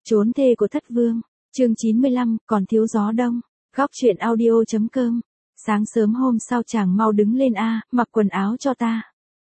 Trốn thê của thất vương. Chương 95, còn thiếu gió đông. Góc truyện audio.com. Sáng sớm hôm sau chàng mau đứng lên a, mặc quần áo cho ta.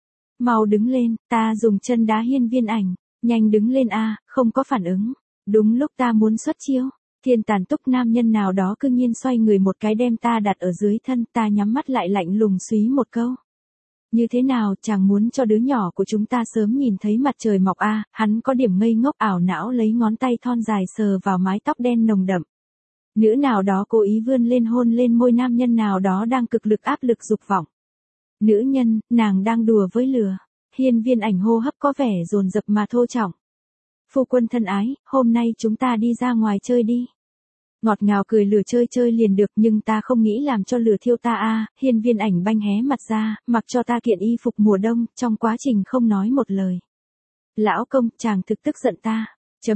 Mau đứng lên, ta dùng chân đá Hiên Viên Ảnh. Nhanh đứng lên a, không có phản ứng. Đúng lúc ta muốn xuất chiêu, thiên tàn túc nam nhân nào đó cư nhiên xoay người một cái đem ta đặt ở dưới thân, ta nhắm mắt lại lạnh lùng suý một câu. Như thế nào, chàng muốn cho đứa nhỏ của chúng ta sớm nhìn thấy mặt trời mọc a? Hắn có điểm ngây ngốc ảo não lấy ngón tay thon dài sờ vào mái tóc đen nồng đậm. Nữ nào đó cố ý vươn lên hôn lên môi nam nhân nào đó đang cực lực áp lực dục vọng. Nữ nhân, nàng đang đùa với lửa. Hiên Viên Ảnh hô hấp có vẻ dồn dập mà thô trọng. Phu quân thân ái, hôm nay chúng ta đi ra ngoài chơi đi. Ngọt ngào cười lửa chơi chơi liền được, nhưng ta không nghĩ làm cho lửa thiêu ta a. Hiên Viên Ảnh banh hé mặt ra, mặc cho ta kiện y phục mùa đông, trong quá trình không nói một lời. Lão công, chàng thực tức giận ta.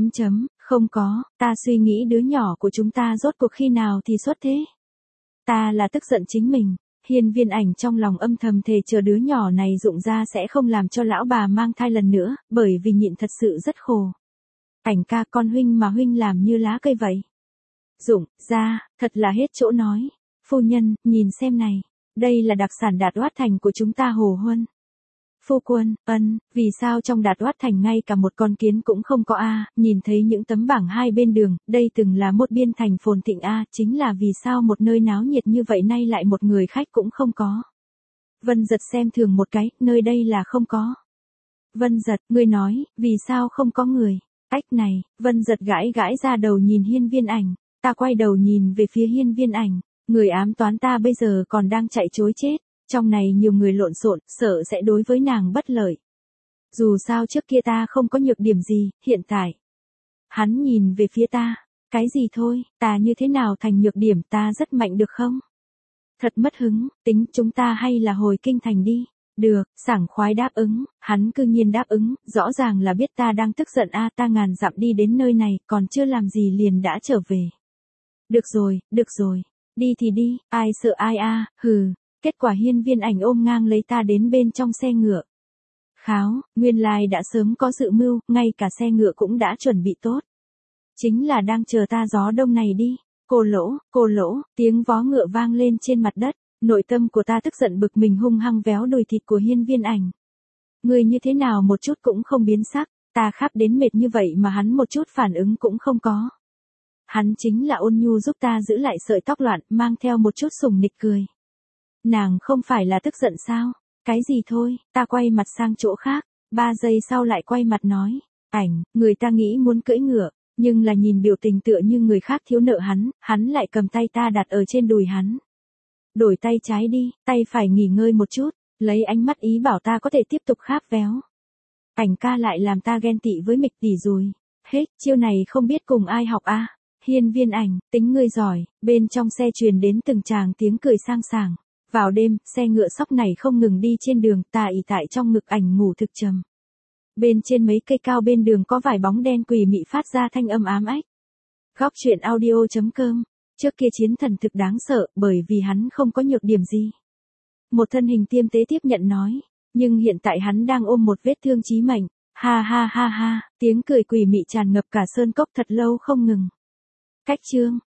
Không có, ta suy nghĩ đứa nhỏ của chúng ta rốt cuộc khi nào thì xuất thế. Ta là tức giận chính mình. Hiên Viên Ảnh trong lòng âm thầm thề chờ đứa nhỏ này rụng ra sẽ không làm cho lão bà mang thai lần nữa, bởi vì nhịn thật sự rất khổ. Ảnh ca, con huynh mà huynh làm như lá cây vậy. Rụng ra, thật là hết chỗ nói. Phu nhân, nhìn xem này, đây là đặc sản Đạt Oát Thành của chúng ta Hồ Huân. Phu quân, vì sao trong Đạt Oát Thành ngay cả một con kiến cũng không có a? Nhìn thấy những tấm bảng hai bên đường, đây từng là một biên thành phồn thịnh a, chính là vì sao một nơi náo nhiệt như vậy nay lại một người khách cũng không có. Vân Giật xem thường một cái, nơi đây là không có. Vân Giật, ngươi nói, vì sao không có người? Ách này, Vân Giật gãi gãi ra đầu nhìn Hiên Viên Ảnh, ta quay đầu nhìn về phía Hiên Viên Ảnh, người ám toán ta bây giờ còn đang chạy trối chết. Trong này nhiều người lộn xộn, sợ sẽ đối với nàng bất lợi. Dù sao trước kia ta không có nhược điểm gì, hiện tại. Hắn nhìn về phía ta. Cái gì thôi, ta như thế nào thành nhược điểm, ta rất mạnh được không? Thật mất hứng, tính chúng ta hay là hồi kinh thành đi. Được, sảng khoái đáp ứng, hắn cư nhiên đáp ứng, rõ ràng là biết ta đang tức giận a, ta ngàn dặm đi đến nơi này, còn chưa làm gì liền đã trở về. Được rồi, đi thì đi, ai sợ ai a, hừ. Kết quả Hiên Viên Ảnh ôm ngang lấy ta đến bên trong xe ngựa. Kháo, nguyên lai đã sớm có dự mưu, ngay cả xe ngựa cũng đã chuẩn bị tốt. Chính là đang chờ ta gió đông này đi. Cô lỗ, tiếng vó ngựa vang lên trên mặt đất. Nội tâm của ta tức giận bực mình hung hăng véo đùi thịt của Hiên Viên Ảnh. Người như thế nào một chút cũng không biến sắc, ta khắp đến mệt như vậy mà hắn một chút phản ứng cũng không có. Hắn chính là ôn nhu giúp ta giữ lại sợi tóc loạn, mang theo một chút sủng nịch cười. Nàng không phải là tức giận sao? Cái gì thôi, ta quay mặt sang chỗ khác, 3 giây sau lại quay mặt nói. Ảnh, người ta nghĩ muốn cưỡi ngựa, nhưng là nhìn biểu tình tựa như người khác thiếu nợ hắn lại cầm tay ta đặt ở trên đùi hắn. Đổi tay trái đi, tay phải nghỉ ngơi một chút, lấy ánh mắt ý bảo ta có thể tiếp tục kháp véo. Ảnh ca lại làm ta ghen tị với mịch tỷ rồi. Hết, chiêu này không biết cùng ai học a. Hiên Viên Ảnh, tính ngươi giỏi, bên trong xe truyền đến từng tràng tiếng cười sang sảng. Vào đêm, xe ngựa sóc này không ngừng đi trên đường, ta ỷ tại trong ngực ảnh ngủ thực trầm. Bên trên mấy cây cao bên đường có vài bóng đen quỷ mị phát ra thanh âm ám ách. Góc truyện audio.com. Trước kia chiến thần thực đáng sợ, bởi vì hắn không có nhược điểm gì. Một thân hình tiêm tế tiếp nhận nói, nhưng hiện tại hắn đang ôm một vết thương chí mệnh. Ha, tiếng cười quỷ mị tràn ngập cả sơn cốc thật lâu không ngừng. Cách chương.